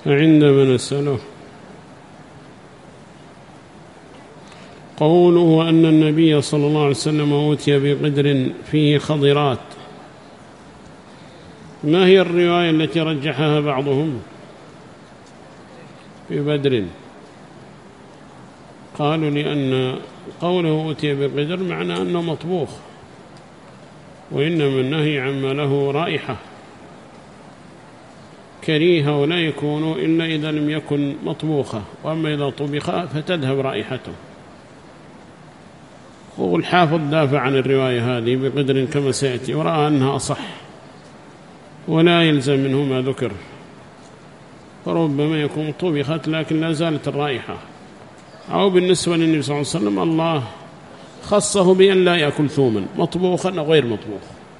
فعندما نسأله قوله أن النبي صلى الله عليه وسلم أوتي بقدر فيه خضرات، ما هي الرواية التي رجحها بعضهم في بدر؟ قالوا لأن قوله أوتي بقدر معنى أنه مطبوخ، وإنما النهي عما له رائحة كريهة ولا يكون إلا إذا لم يكن مطبوخة، وأما إذا طبخ فتذهب رائحته. والحافظ دافع عن الرواية هذه بقدر كما سيأتي، ورأى أنها أصح ولا يلزم منه ما ذكر، فربما يكون طبخت لكن لا زالت الرائحة. أو بالنسبة للنبي صلى الله عليه وسلم الله خصه بأن لا يأكل ثوما مطبوخا أو غير مطبوخ،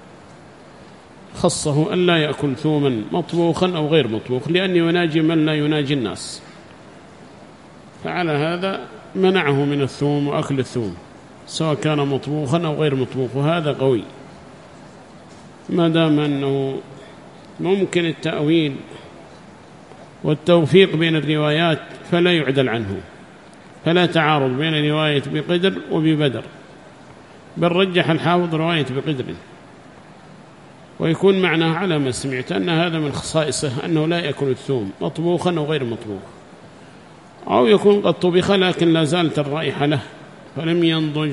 خصه أن لا يأكل ثوما مطبوخا أو غير مطبوخ، لأن يناجي من لا يناجي الناس، فعلى هذا منعه من الثوم وأكل الثوم سواء كان مطبوخا أو غير مطبوخ، وهذا قوي ما دام أنه ممكن التأويل والتوفيق بين الروايات فلا يعدل عنه، فلا تعارض بين رواية بقدر وببدر، بل رجح الحافظ رواية بقدر، ويكون معناه على ما سمعت أن هذا من خصائصه أنه لا يأكل الثوم مطبوخا أو غير مطبوخ، أو يكون قد طبخ لكن لا زالت الرائحة له فلم ينضج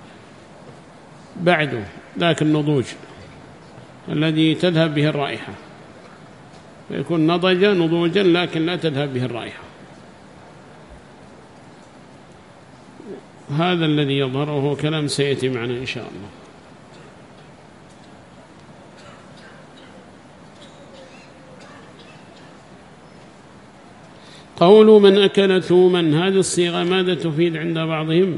بعده ذاك النضوج الذي تذهب به الرائحة، فيكون نضج نضوجا لكن لا تذهب به الرائحة. هذا الذي يظهره كلام سيأتي معنا إن شاء الله. قول من أكل ثوما، هذه الصيغة ماذا تفيد عند بعضهم؟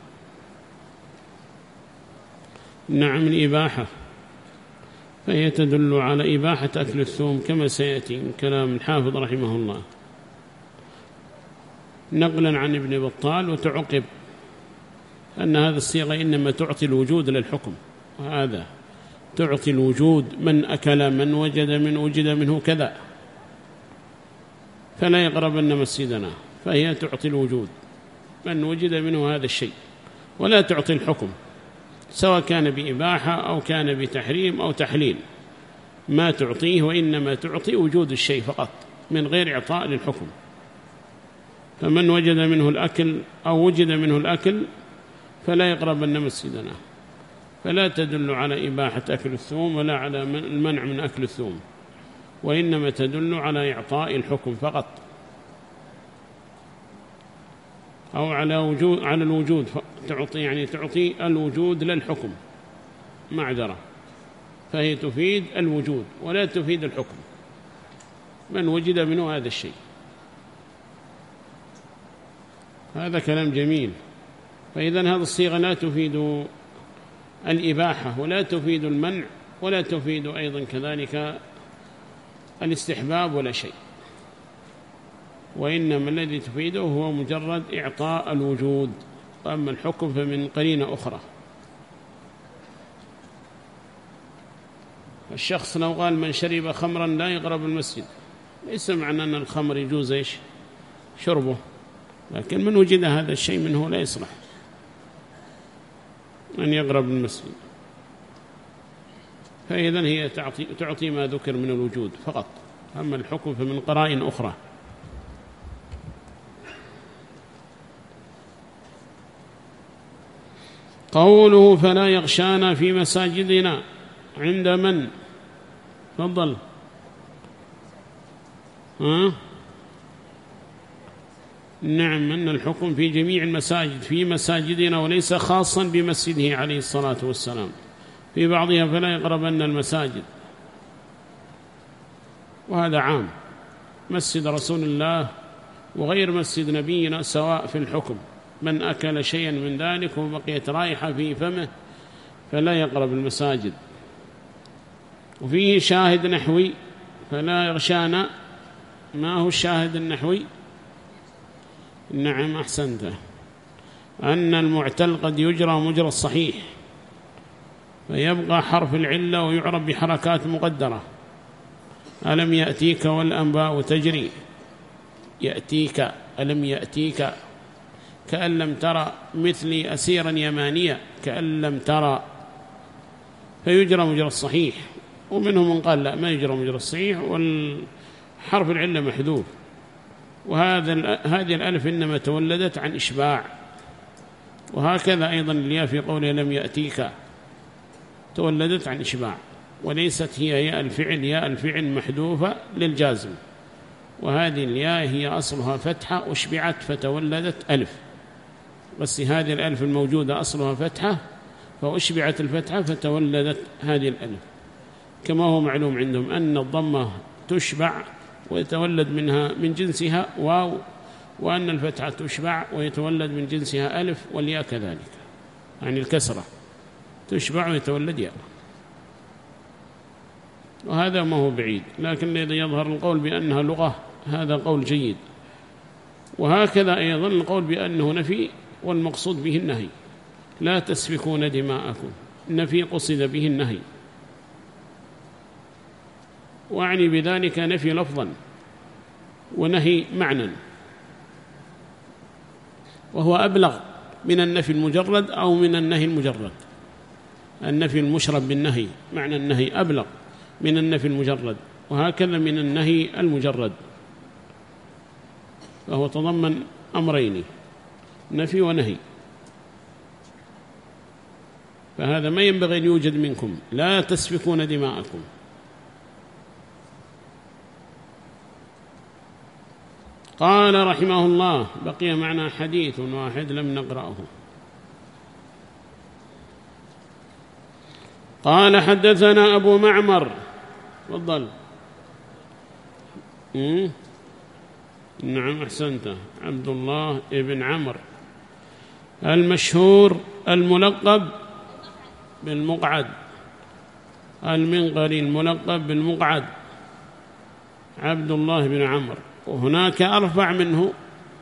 نعم الإباحة، فهي تدل على إباحة أكل الثوم كما سيأتي من كلام الحافظ رحمه الله نقلا عن ابن بطال، وتعقب أن هذه الصيغة إنما تعطي الوجود للحكم، وهذا تعطي الوجود من أكل من وجد منه كذا فلا يقربن مسجدنا، فهي تعطي الوجود من وجد منه هذا الشيء، ولا تعطي الحكم سواء كان بإباحة أو كان بتحريم أو تحليل، ما تعطيه وإنما تعطي وجود الشيء فقط من غير إعطاء للحكم. فمن وجد منه الأكل أو وجد منه الأكل فلا يقربن مسجدنا، فلا تدل على إباحة أكل الثوم ولا على المنع من أكل الثوم، وإنما تدل على إعطاء الحكم فقط، أو على الوجود، تعطي الوجود للحكم معذرة، فهي تفيد الوجود ولا تفيد الحكم من وجد منه هذا الشيء. هذا كلام جميل. فإذا هذه الصيغة لا تفيد الإباحة ولا تفيد المنع ولا تفيد أيضا كذلك الاستحباب ولا شيء، وإنما الذي تفيده هو مجرد إعطاء الوجود، وأما الحكم فمن قرينة أخرى. الشخص لو قال من شرب خمرا لا يقرب المسجد، ليس معنى أن الخمر يجوز شربه، لكن من وجد هذا الشيء منه لا يصلح أن يقرب المسجد. فإذا هي تعطي ما ذكر من الوجود فقط، أما الحكم فمن قرائن أخرى. قوله فلا يغشانا في مساجدنا، عند من؟ تفضل. نعم، أن الحكم في جميع المساجد في مساجدنا وليس خاصا بمسجده عليه الصلاة والسلام، في بعضها فلا يقربن المساجد، وهذا عام، مسجد رسول الله وغير مسجد نبينا سواء في الحكم، من أكل شيئا من ذلك وبقيت رائحة في فمه فلا يقرب المساجد. وفيه شاهد نحوي فلا يغشانا، ما هو الشاهد النحوي؟ نعم أحسنت، أن المعتل قد يجرى مجرى الصحيح فيبقى حرف العلة ويعرب بحركات مقدرة، ألم يأتيك والأنباء تجري، يأتيك ألم يأتيك كأن لم ترى مثلي أسيرا يمانيا كأن لم ترى، فيجرى مجرى الصحيح. ومنهم من قال لا، ما يجرى مجرى الصحيح والحرف العلة محذوف. هذه الألف إنما تولدت عن إشباع. وهكذا أيضا الياء في قوله لم يأتيك تولدت عن إشباع، وليست هي ياء الفعل، ياء الفعل محذوفة للجازم. وهذه الياء هي أصلها فتحة أشبعت فتولدت ألف، بس هذه الألف الموجودة أصلها فتحة فأشبعت الفتحة فتولدت هذه الألف. كما هو معلوم عندهم أن الضمة تشبع ويتولد منها من جنسها واو، وأن الفتحة تشبع ويتولد من جنسها ألف، والياء كذلك، يعني الكسرة تشبع ويتولد ياء. وهذا ما هو بعيد، لكن إذا يظهر القول بأنها لغة هذا قول جيد. وهكذا أيضا القول بأنه نفي والمقصود به النهي، لا تسفكون دماءكم، النفي قصد به النهي، وأعني بذلك نفي لفظا ونهي معنى، وهو أبلغ من النفي المجرد أو من النهي المجرد. النفي المشرب بالنهي معنى النهي أبلغ من النفي المجرد، وهكذا من النهي المجرد، فهو تضمن أمرين نفي ونهي. فهذا ما ينبغي أن يوجد منكم، لا تسفكون دماءكم. قال رحمه الله بقي معنا حديث واحد لم نقرأه. قال حدثنا أبو معمر، تفضل. نعم أحسنت، عبد الله ابن عمرو المشهور الملقب بالمقعد، المنقري الملقب بالمقعد، عبد الله بن عمرو. وهناك أرفع منه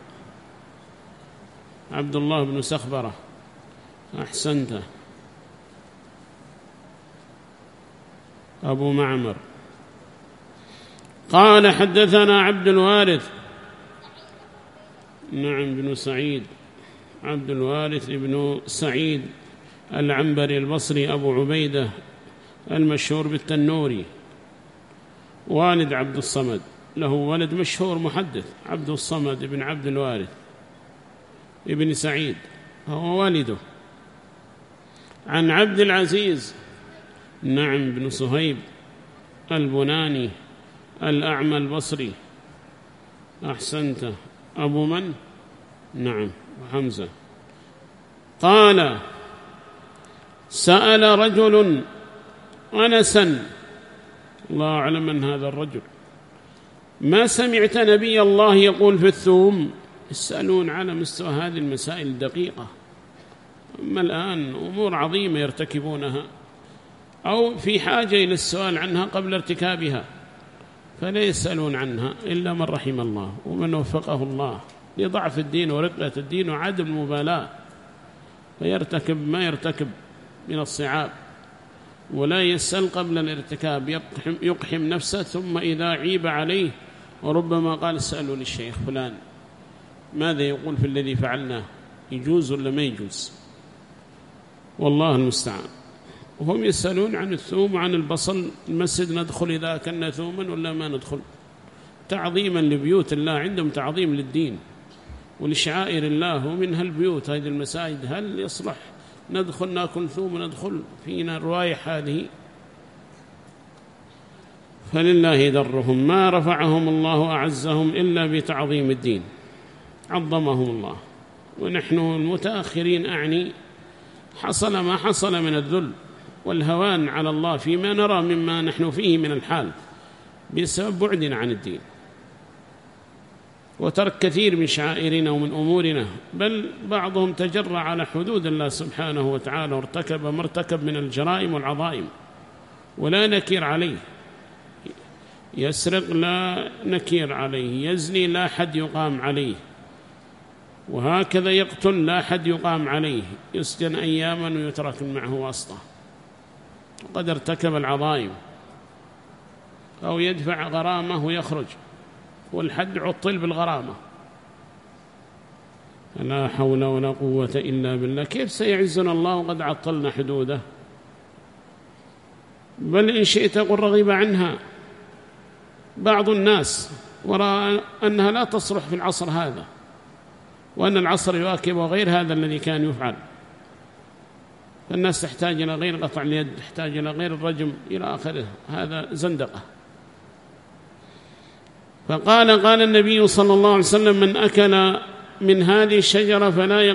عبد الله بن سخبرة، أحسنت، أبو معمر. قال حدثنا عبد الوارث، نعم بن سعيد، عبد الوارث بن سعيد العنبري البصري أبو عبيدة المشهور بالتنوري، والد عبد الصمد، له ولد مشهور محدث عبد الصمد بن عبد الوارث ابن سعيد، هو والده. عن عبد العزيز، نعم بن صهيب البناني الأعمى البصري، أحسنت، أبو من؟ نعم حمزة. قال سأل رجل أنسا، الله أعلم من هذا الرجل، ما سمعت نبي الله يقول في الثوم؟ يسألون على مستوى هذه المسائل الدقيقة. أما الآن أمور عظيمة يرتكبونها أو في حاجة إلى السؤال عنها قبل ارتكابها، فلا يسألون عنها إلا من رحم الله ومن وفقه الله لضعف الدين ورقة الدين وعدم المبالاة، فيرتكب ما يرتكب من الصعاب، ولا يسأل قبل الارتكاب، يقحم نفسه، ثم إذا عيب عليه وربما قال اسألوا للشيخ فلان ماذا يقول في الذي فعلناه، يجوز ولا ما يجوز، والله المستعان. وهم يسألون عن الثوم وعن البصل، المسجد ندخل إذا كنا ثوما ولا ما ندخل، تعظيما لبيوت الله، عندهم تعظيم للدين ولشعائر الله، ومنها البيوت هذه المساجد، هل يصلح ندخل ناكل ثوم وندخل فينا الروايح هذه؟ فلله درهم، ما رفعهم الله أعزهم إلا بتعظيم الدين، عظمهم الله. ونحن المتأخرين أعني حصل ما حصل من الذل والهوان على الله فيما نرى مما نحن فيه من الحال بسبب بعدنا عن الدين وترك كثير من شعائرنا ومن أمورنا، بل بعضهم تجرى على حدود الله سبحانه وتعالى وارتكب مرتكب من الجرائم والعظائم ولا نكير عليه، يسرق لا نكير عليه، يزني لا حد يقام عليه، وهكذا يقتل لا حد يقام عليه، يسجن أياما ويترك معه واسطة، وقد ارتكب العظائم، أو يدفع غرامه ويخرج، والحد عطل بالغرامة. لا حول ولا قوة إلا بالله. كيف سيعزنا الله وقد عطلنا حدوده؟ بل إن شئت قل رغب عنها بعض الناس ورأى أنها لا تصلح في العصر هذا، وأن العصر يواكب غير هذا الذي كان يفعل. فالناس تحتاج إلى غير قطع اليد، تحتاج إلى غير الرجم إلى آخره. هذا زندقة. قال النبي صلى الله عليه وسلم: من أكل من هذه الشجرة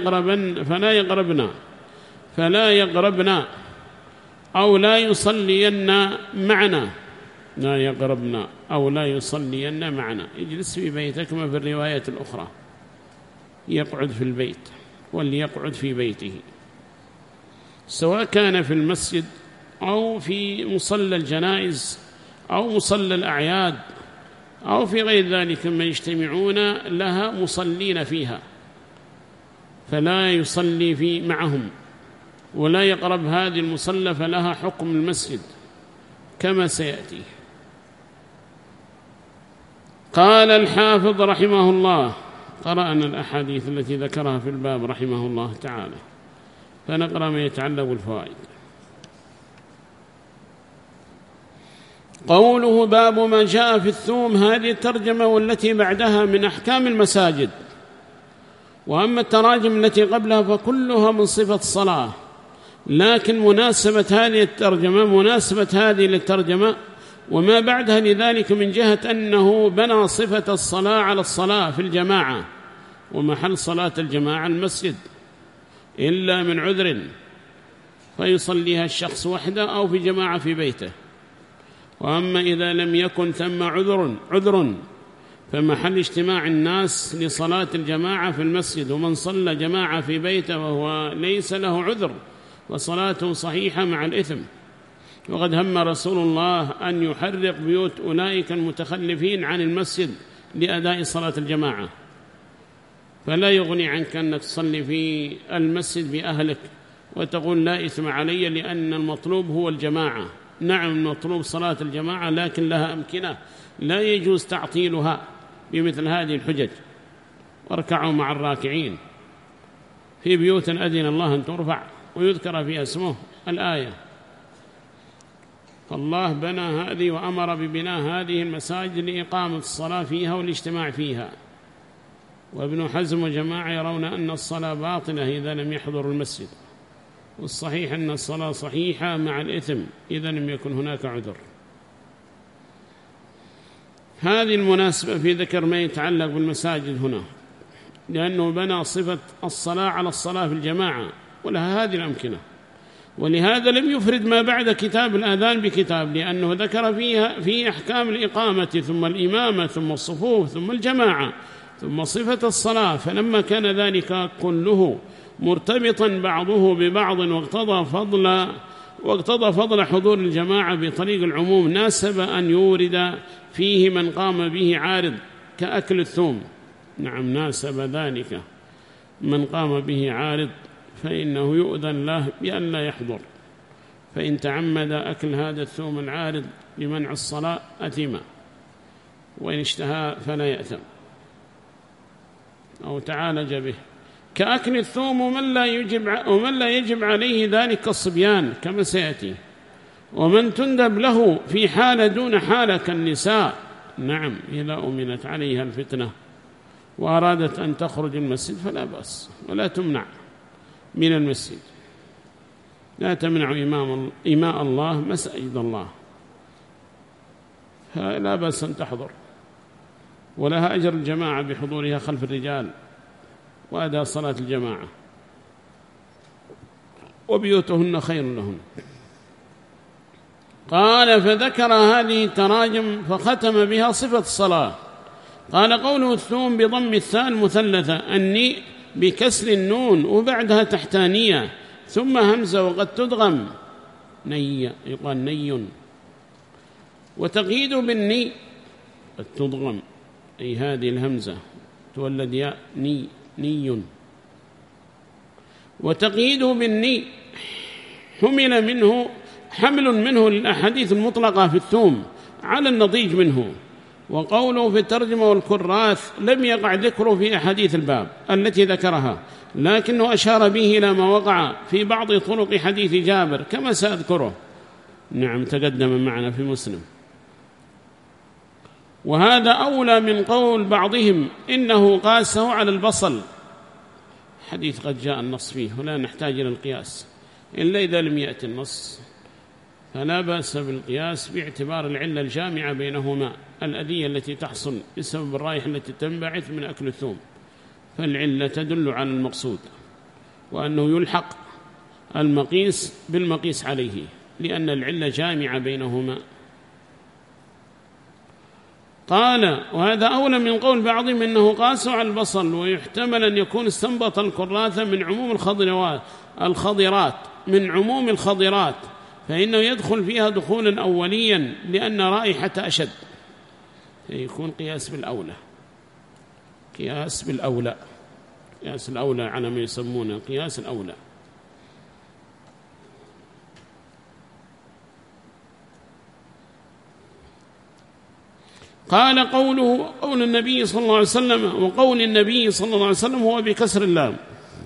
فلا يقربنا أو لا يصلين معنا. لا يقربنا أو لا يصلين معنا. اجلس في بيتك، كما في الرواية الأخرى يقعد في البيت، وليقعد في بيته، سواء كان في المسجد أو في مصلى الجنائز أو مصلى الأعياد أو في غير ذلك مما يجتمعون لها مصلين فيها، فلا يصلي معهم ولا يقرب هذه المصلى، فلها حكم المسجد كما سيأتي. قال الحافظ رحمه الله: قرأنا الأحاديث التي ذكرها في الباب رحمه الله تعالى، فنقرأ ما يتعلق بالفوائد. قوله: باب ما جاء في الثوم. هذه الترجمة والتي بعدها من أحكام المساجد، وأما التراجم التي قبلها فكلها من صفة الصلاة، لكن مناسبة هذه الترجمة مناسبة هذه للترجمة وما بعدها لذلك من جهة أنه بنى صفة الصلاة على الصلاة في الجماعة، ومحل صلاة الجماعة المسجد إلا من عذر فيصليها الشخص وحده أو في جماعة في بيته. وأما إذا لم يكن ثم عذر فمحل اجتماع الناس لصلاة الجماعة في المسجد. ومن صلى جماعة في بيته وهو ليس له عذر وصلاته صحيحة مع الإثم. وقد هم رسول الله أن يحرق بيوت أولئك المتخلفين عن المسجد لأداء صلاة الجماعة، فلا يغني عنك أنك تصلي في المسجد بأهلك وتقول لا إثم علي، لأن المطلوب هو الجماعة. نعم، المطلوب صلاة الجماعة، لكن لها أمكنة لا يجوز تعطيلها بمثل هذه الحجج. واركعوا مع الراكعين في بيوت أذن الله أن ترفع ويذكر فيها اسمه الآية. فالله بنى هذه وأمر ببناء هذه المساجد لإقامة الصلاة فيها والاجتماع فيها. وابن حزم وجماعة يرون أن الصلاة باطلة إذا لم يحضر المسجد، والصحيح أن الصلاة صحيحة مع الإثم إذا لم يكن هناك عذر. هذه المناسبة في ذكر ما يتعلق بالمساجد هنا، لأنه بنى صفة الصلاة على الصلاة في الجماعة ولها هذه الأمكنة. ولهذا لم يفرد ما بعد كتاب الآذان بكتاب، لأنه ذكر فيها في أحكام الإقامة ثم الإمامة ثم الصفوف ثم الجماعة ثم صفة الصلاة. فلما كان ذلك كله مرتبطا بعضه ببعض واقتضى فضل حضور الجماعة بطريق العموم، ناسب أن يورد فيه من قام به عارض كأكل الثوم. نعم، ناسب ذلك من قام به عارض، فإنه يؤذن له بأن لا يحضر. فإن تعمد أكل هذا الثوم العارض لمنع الصلاة أثم، وإن اشتهى فلا يأثم أو تعالج به. كأكل الثوم ومن لا يجب عليه ذلك الصبيان كما سيأتي، ومن تندب له في حالة دون حالة كالنساء. نعم، إذا أمنت عليها الفتنة وأرادت أن تخرج المسجد فلا بأس، ولا تمنع من المسجد. لا تمنع إماء الله مساجد الله، فلا بأس أن تحضر، ولها أجر الجماعة بحضورها خلف الرجال وأداء صلاة الجماعة، وبيوتهن خير لهن. قال: فذكر هذه التراجم فختم بها صفة الصلاة. قال: قوله الثوم بضم الثاء المثلثة، الني بكسر النون وبعدها تحتانية ثم همزة، وقد تدغم ني، يقال ني، وتقييد بالني قد تدغم، أي هذه الهمزة تولد ياء ني. وتقييده بالني حمل منه الأحاديث المطلقة في الثوم على النضيج منه، وقوله في الترجمة والكراث لم يقع ذكره في أحاديث الباب التي ذكرها، لكنه أشار به إلى ما وقع في بعض طرق حديث جابر كما سأذكره. نعم تقدم معنا في مسلم. وهذا أولى من قول بعضهم إنه قاسه على البصل، حديث قد جاء النص فيه ولا نحتاج إلى القياس إلا إذا لم يأتي النص، فلا بأس بالقياس باعتبار العلة الجامعة بينهما، الأذية التي تحصل بسبب الرائحة التي تنبعث من أكل الثوم، فالعلة تدل على المقصود، وأنه يلحق المقيس بالمقيس عليه لأن العلة جامعة بينهما. قال وهذا أولى من قول بعضهم إنه قاسوا على البصل، ويحتمل أن يكون استنبط الكراثة من عموم الخضرات من عموم الخضرات، فإنه يدخل فيها دخولا أوليا لأن رائحة أشد، يكون قياس بالأولى، قياس بالأولى، قياس الأولى على ما يسمونه قياس الأولى. قال قوله قول النبي صلى الله عليه وسلم، وقول النبي صلى الله عليه وسلم هو بكسر اللام،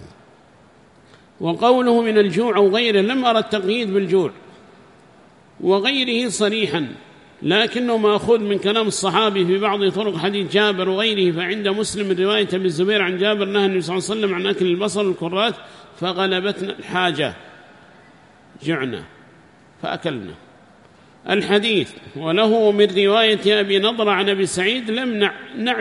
وقوله من الجوع أو غيره لم أرى التقييد بالجوع وغيره صريحا، لكنه مأخوذ من كلام الصحابي في بعض طرق حديث جابر وغيره. فعند مسلم رواية ابن الزبير عن جابر نهى النبي صلى الله عليه وسلم عن أكل البصل والكراث فغلبتنا الحاجة جعنا فأكلنا الحديث. وله من رواية أبي نضر عن أبي سعيد لم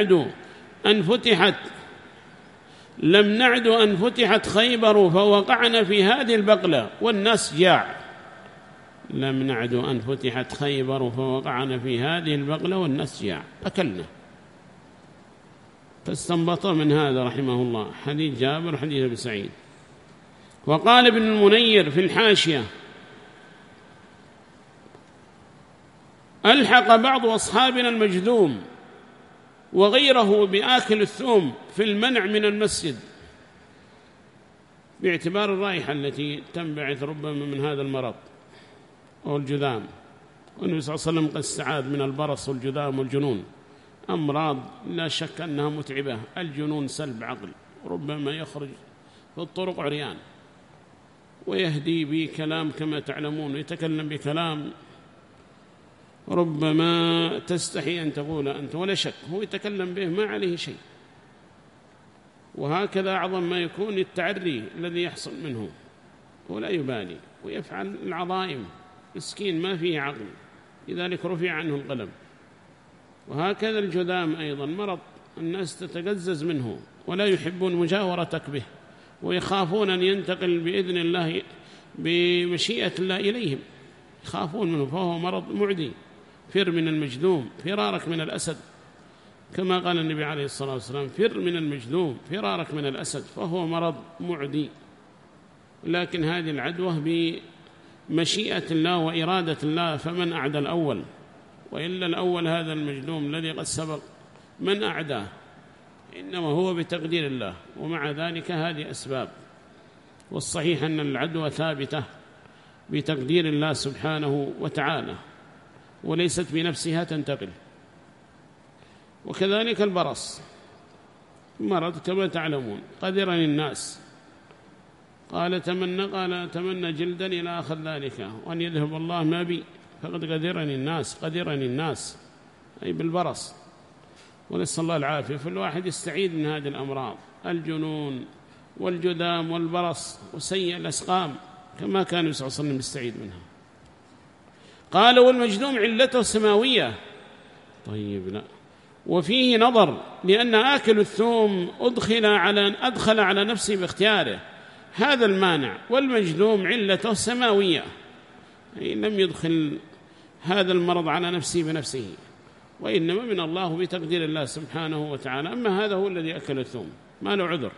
نعد أن فتحت خيبر فوقعنا في هذه البقلة والناس جاع. لم نعد أن فتحت خيبر فوقعنا في هذه البقلة والناس جاع أكلنا. فاستنبط من هذا رحمه الله حديث جابر وحديث أبي سعيد. وقال ابن المنير في الحاشية ألحق بعض أصحابنا المجذوم وغيره بآكل الثوم في المنع من المسجد باعتبار الرائحة التي تنبعث ربما من هذا المرض أو الجذام. والنبي صلى الله عليه وسلم قد استعاذ من البرص والجذام والجنون، أمراض لا شك أنها متعبة. الجنون سلب عقل، ربما يخرج في الطرق عريان ويهدي بكلام كما تعلمون، يتكلم بكلام ربما تستحي أن تقول أنت، ولا شك هو يتكلم به ما عليه شيء. وهكذا أعظم ما يكون التعري الذي يحصل منه ولا يبالي ويفعل العظائم، مسكين ما فيه عقل، لذلك رفع عنه القلم. وهكذا الجذام أيضا مرض الناس تتقزز منه ولا يحبون مجاورتك به، ويخافون أن ينتقل بإذن الله بمشيئة الله إليهم، يخافون منه، فهو مرض معدي. فر من المجذوم فرارك من الأسد، كما قال النبي عليه الصلاة والسلام فر من المجذوم فرارك من الأسد، فهو مرض معدي. لكن هذه العدوى بمشيئة الله وإرادة الله، فمن أعدى الأول؟ وإلا الأول هذا المجذوم الذي قد سبق من أعداه؟ إنما هو بتقدير الله، ومع ذلك هذه أسباب. والصحيح أن العدوى ثابتة بتقدير الله سبحانه وتعالى، وليست بنفسها تنتقل. وكذلك البرص مرض كما تعلمون، قدرني الناس قال تمنى جلدا إلى آخر ذلك، وأن يذهب الله ما بي، فقد قدرني الناس أي بالبرص، ونسأل الله العافية. فالواحد يستعيد من هذه الأمراض، الجنون والجذام والبرص وسيء الأسقام، كما كان النبي صلى الله عليه وسلم يستعيد منها. قال والمجذوم علته سماوية. طيب لا، وفيه نظر، لأن آكل الثوم أدخل على نفسه باختياره، هذا المانع. والمجذوم علته سماوية، أي لم يدخل هذا المرض على نفسه بنفسه، وإنما من الله بتقدير الله سبحانه وتعالى. أما هذا هو الذي أكل الثوم ما له عذر.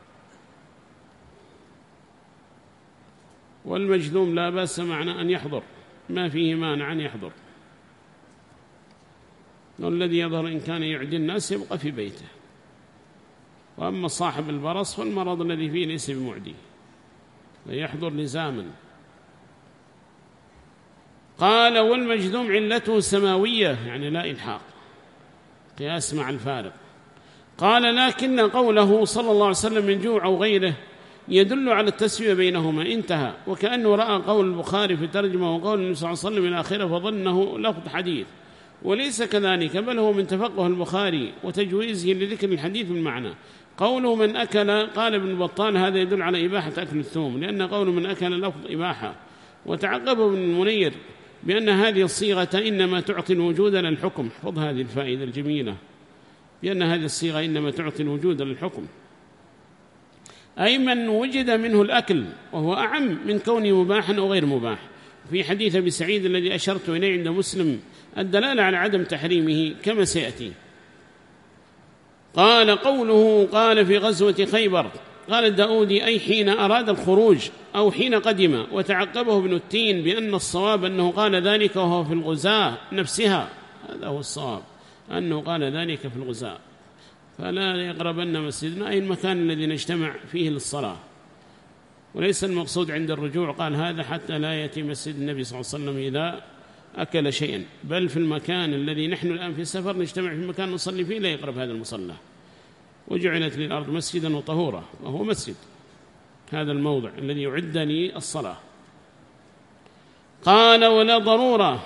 والمجذوم لا بأس معنى أن يحضر، ما فيه مانع أن يحضر. والذي يظهر إن كان يعدي الناس يبقى في بيته. وأما صاحب البرص فالمرض الذي فيه ليس بمعدي، فيحضر لزاما. قال والمجذوم علته سماوية، يعني لا إلحاق، قياس مع الفارق. قال لكن قوله صلى الله عليه وسلم من جوع أو غيره يدل على التسوية بينهما، انتهى. وكأنه رأى قول البخاري في ترجمة وقول النبي صلى الله عليه وسلم إلى آخره فظنه لفظ حديث، وليس كذلك، بل هو من تفقه البخاري وتجويزه لذكر الحديث بالمعنى. قوله من أكل، قال ابن بطال هذا يدل على إباحة أكل الثوم، لأن قول من أكل لفظ إباحة. وتعقبه ابن المنير بأن هذه الصيغة إنما تعطي الوجود للحكم. احفظ هذه الفائدة الجميلة، بأن هذه الصيغة إنما تعطي الوجود للحكم، أي من وجد منه الأكل، وهو أعم من كونه مباحا أو غير مباح. في حديث أبي سعيد الذي أشرت إليه عند مسلم الدلالة على عدم تحريمه كما سيأتي. قال قوله قال في غزوة خيبر، قال الداودي أي حين أراد الخروج أو حين قدم. وتعقبه ابن التين بأن الصواب أنه قال ذلك وهو في الغزاة نفسها، هذا هو الصواب، أنه قال ذلك في الغزاة. فلا يقربن مسجدنا، أي المكان الذي نجتمع فيه للصلاة، وليس المقصود عند الرجوع قال هذا حتى لا يأتي مسجد النبي صلى الله عليه وسلم إذا أكل شيئا، بل في المكان الذي نحن الآن في السفر نجتمع في مكان نصلي فيه لا يقرب هذا المصلى. وجعلت للأرض مسجدا وطهورا، وهو مسجد هذا الموضع الذي يعد للصلاة. قال ولا ضرورة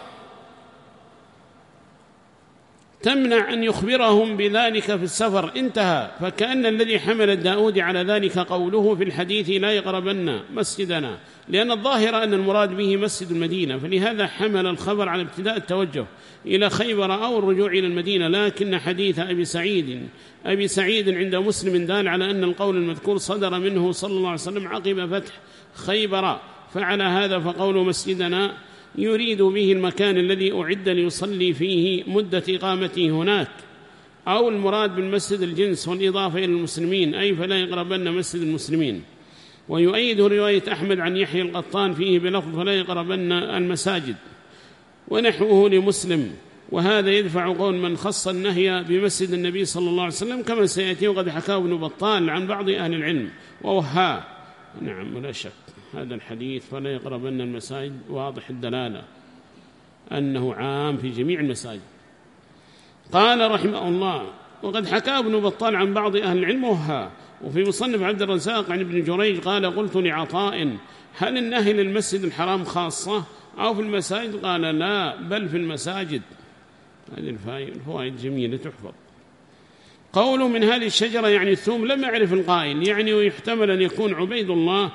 تمنع أن يخبرهم بذلك في السفر، انتهى. فكأن الذي حمل الداودي على ذلك قوله في الحديث لا يقربن مسجدنا، لأن الظاهر أن المراد به مسجد المدينة، فلهذا حمل الخبر على ابتداء التوجه إلى خيبر أو الرجوع إلى المدينة. لكن حديث أبي سعيد عند مسلم دال على أن القول المذكور صدر منه صلى الله عليه وسلم عقب فتح خيبر، فعلى هذا فقول مسجدنا يريد به المكان الذي أعد ليصلي فيه مدة إقامته هناك، أو المراد بالمسجد الجنس والإضافة إلى المسلمين، أي فلا يقربن مسجد المسلمين. ويؤيد رواية أحمد عن يحيى القطان فيه بلفظ فلا يقربن المساجد، ونحوه لمسلم. وهذا يدفع قول من خص النهي بمسجد النبي صلى الله عليه وسلم كما سيأتي، وقد حكاه ابن بطال عن بعض أهل العلم ووهاه. نعم ولا شك هذا الحديث فلا يقربن المساجد واضح الدلالة أنه عام في جميع المساجد. قال رحمه الله وقد حكى ابن بطال عن بعض أهل العلم وهاه. وفي مصنف عبد الرزاق عن ابن جريج قال قلت لعطاء هل النهي للمسجد الحرام خاصة أو في المساجد؟ قال لا بل في المساجد. هذه الفوائد جميلة تحفظ. قوله من هذه الشجرة يعني الثوم لم يعرف القائل، يعني ويحتمل أن يكون عبيد الله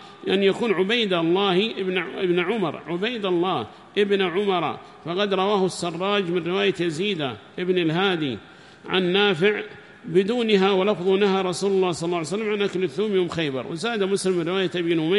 ابن عمر، عبيد الله ابن عمر، فقد رواه السراج من رواية يزيد ابن الهادي عن نافع بدونها، ولفظ نهى رسول الله صلى الله عليه وسلم عن أكل الثوم يوم خيبر. وزاد مسلم من رواية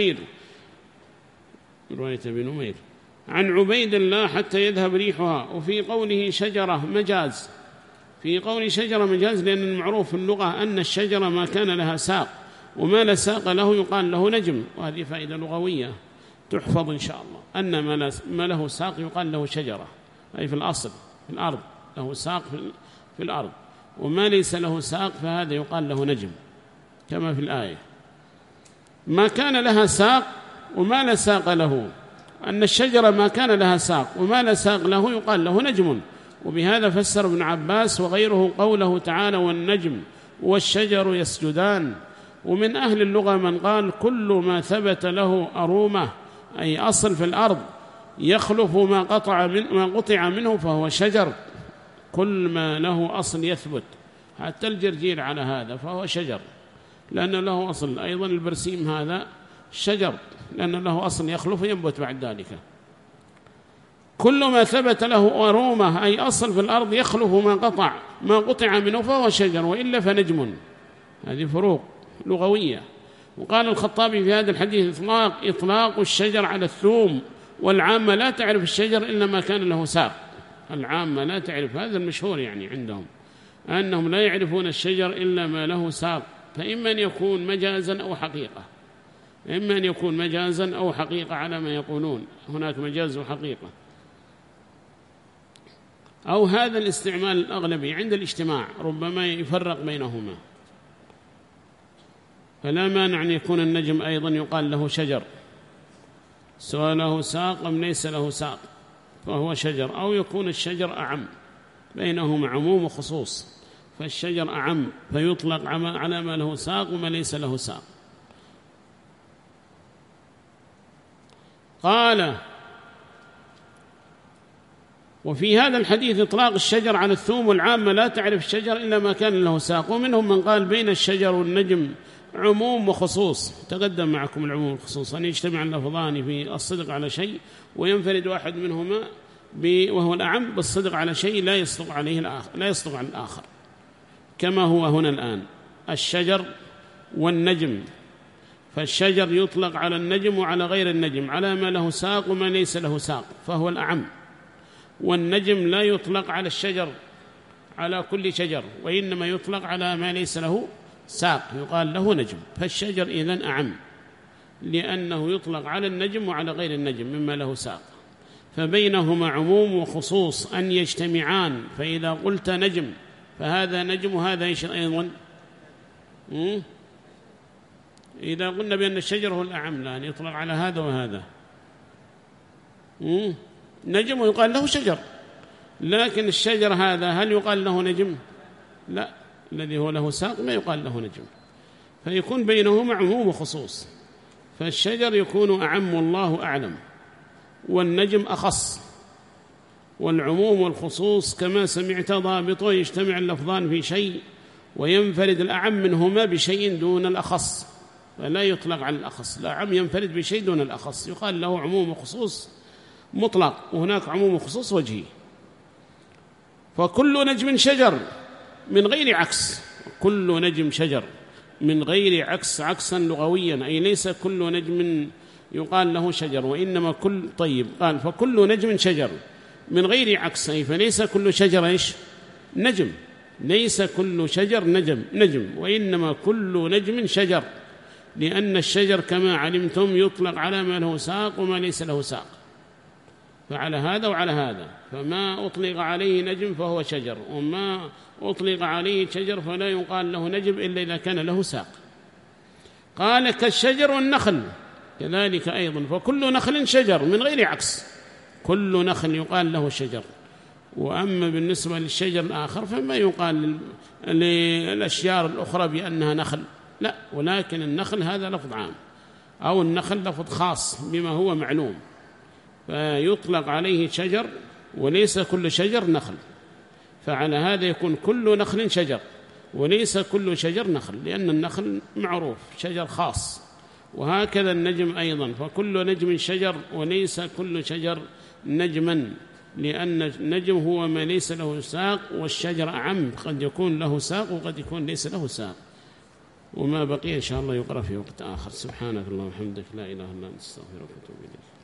ابن نمير عن عبيد الله حتى يذهب ريحها. وفي قوله شجرة مجاز، في قول شجرة مجاز، لأن المعروف في اللغة أن الشجرة ما كان لها ساق، وما لا ساق له يقال له نجم. وهذه فائدة لغوية تحفظ إن شاء الله، أن ما له ساق يقال له شجرة، أي في الأصل في الأرض له ساق في الأرض، وما ليس له ساق فهذا يقال له نجم كما في الآية. ما كان لها ساق وما لا ساق له، أن الشجرة ما كان لها ساق وما لا ساق له يقال له نجم. وبهذا فسر ابن عباس وغيره قوله تعالى والنجم والشجر يسجدان. ومن أهل اللغة من قال كل ما ثبت له أرومة أي أصل في الأرض يخلف ما قطع منه فهو شجر. كل ما له أصل يثبت، حتى الجرجير على هذا فهو شجر لأن له أصل. أيضا البرسيم هذا شجر لأن له أصل يخلف ينبت بعد ذلك. كل ما ثبت له أرومة أي أصل في الأرض يخلف ما قطع منه فهو شجر، وإلا فنجم. هذه فروق لغوية. وقال الخطابي في هذا الحديث إطلاق الشجر على الثوم، والعامة لا تعرف الشجر إلا ما كان له ساق. العامة لا تعرف، هذا المشهور يعني عندهم أنهم لا يعرفون الشجر إلا ما له ساق. فإما أن يكون مجازا أو حقيقة، على ما يقولون هناك مجاز وحقيقة، أو هذا الاستعمال الأغلبي عند الاجتماع ربما يفرق بينهما. فلا مانع أن يكون النجم أيضا يقال له شجر سواء له ساق أم ليس له ساق فهو شجر، أو يكون الشجر أعم، بينهما عموم وخصوص. فالشجر أعم، فيطلق على ما له ساق وما ليس له ساق. قال: وفي هذا الحديث إطلاق الشجر على الثوم، والعامة لا تعرف الشجر إلا ما كان له ساق. ومنهم من قال بين الشجر والنجم عموم وخصوص، تقدم معكم العموم والخصوص، أن يجتمع اللفظان في الصدق على شيء وينفرد واحد منهما وهو الأعم بالصدق على شيء لا يصدق عليه الآخر، لا يصدق على الآخر، كما هو هنا الآن الشجر والنجم. فالشجر يطلق على النجم وعلى غير النجم، على ما له ساق وما ليس له ساق، فهو الأعم. والنجم لا يطلق على الشجر على كل شجر، وإنما يطلق على ما ليس له ساق، يقال له نجم. فالشجر إذن أعم، لأنه يطلق على النجم وعلى غير النجم مما له ساق، فبينهما عموم وخصوص أن يجتمعان. فإذا قلت نجم فهذا نجم وهذا إيش أيضا؟ إذا قلنا بأن الشجر هو الأعم لأن يطلق على هذا وهذا، نجم ويقال له شجر، لكن الشجر هذا هل يقال له نجم؟ لا، الذي هو له ساق ما يقال له نجم، فيكون بينهما عموم وخصوص. فالشجر يكون أعم والله أعلم، والنجم أخص. والعموم والخصوص كما سمعت ضابطه يجتمع اللفظان في شيء وينفرد الأعم منهما بشيء دون الأخص، فلا يطلق على الأخص. الأعم ينفرد بشيء دون الأخص، يقال له عموم وخصوص مطلق، وهناك عموم وخصوص وجهي. فكل نجم شجر من غير عكس، كل نجم شجر من غير عكس، عكسا لغويا، أي ليس كل نجم يقال له شجر، وإنما كل. طيب، قال فكل نجم شجر من غير عكس، أي فليس كل شجر إيش؟ نجم، ليس كل شجر نجم، وإنما كل نجم شجر، لأن الشجر كما علمتم يطلق على ما له ساق وما ليس له ساق، فعلى هذا وعلى هذا. فما أطلق عليه نجم فهو شجر، وما أطلق عليه شجر فلا يقال له نجم إلا إذا كان له ساق. قال كالشجر والنخل كذلك أيضا، فكل نخل شجر من غير عكس، كل نخل يقال له شجر. وأما بالنسبة للشجر الآخر فما يقال للأشجار الأخرى بأنها نخل، لا، ولكن النخل هذا لفظ عام، أو النخل لفظ خاص بما هو معلوم، فيطلق عليه شجر وليس كل شجر نخل. فعلى هذا يكون كل نخل شجر وليس كل شجر نخل، لأن النخل معروف شجر خاص. وهكذا النجم أيضا، فكل نجم شجر وليس كل شجر نجما، لأن النجم هو ما ليس له ساق، والشجر أعم، قد يكون له ساق وقد يكون ليس له ساق. وما بقي إن شاء الله يقرأ في وقت آخر. سبحانك اللهم وبحمدك، لا إله إلا أنت، استغفرك وأتوب إليك.